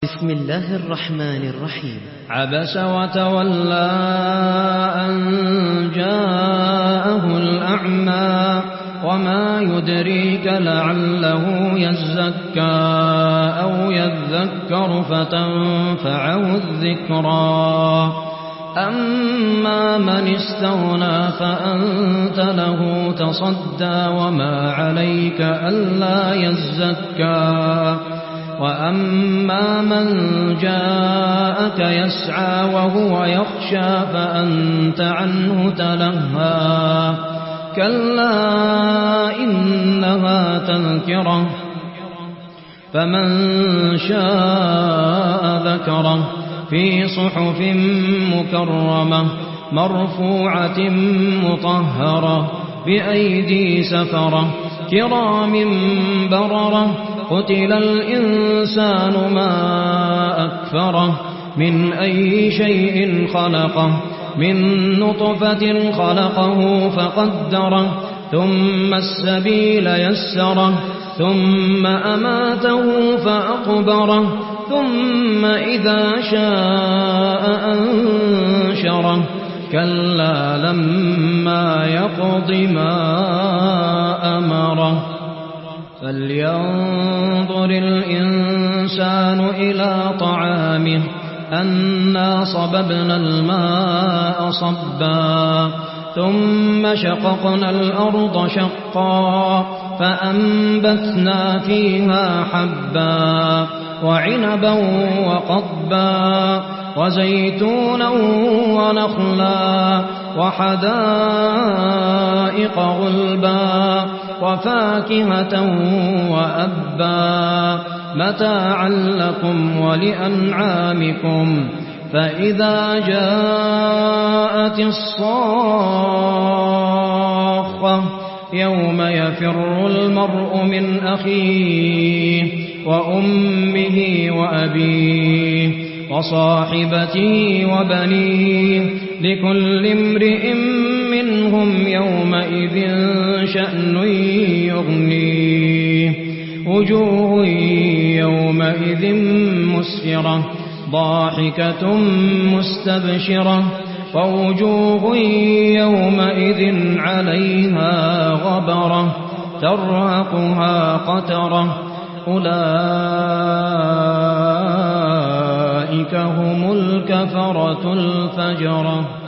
بسم الله الرحمن الرحيم. عبس وتولى أن جاءه الأعمى وما يدريك لعله يزكى أو يذكر فتنفعه الذكرى أما من استغنى فأنت له تصدى وما عليك ألا يزكى وأما من جاءك يسعى وهو يخشى فأنت عنه تلهى كلا إنها تذكرة فمن شاء ذكره في صحف مكرمة مرفوعة مطهرة بأيدي سفرة كرام بررة قتل الإنسان ما أكفره من أي شيء خلقه من نطفة خلقه فقدره ثم السبيل يسره ثم أماته فأقبره ثم إذا شاء أنشره كلا لما يقض ما أمره فلينظر الإنسان إلى طعامه أنا صببنا الماء صبا ثم شققنا الأرض شقا فأنبتنا فيها حبا وعنبا وقضبا وزيتونا ونخلا وحدائق غلبا وفاكهة وأبا متاعا لكم ولأنعامكم فإذا جاءت الصاخة يوم يفر المرء من أخيه وأمه وأبيه وصاحبته وبنيه لكل امرئ منهم يومئذ شأن يغنيه وجوه يومئذ مسفرة ضاحكة مستبشرة ووجوه يومئذ عليها غبرة ترهقها قترة أولئك هم الكفرة الفجرة.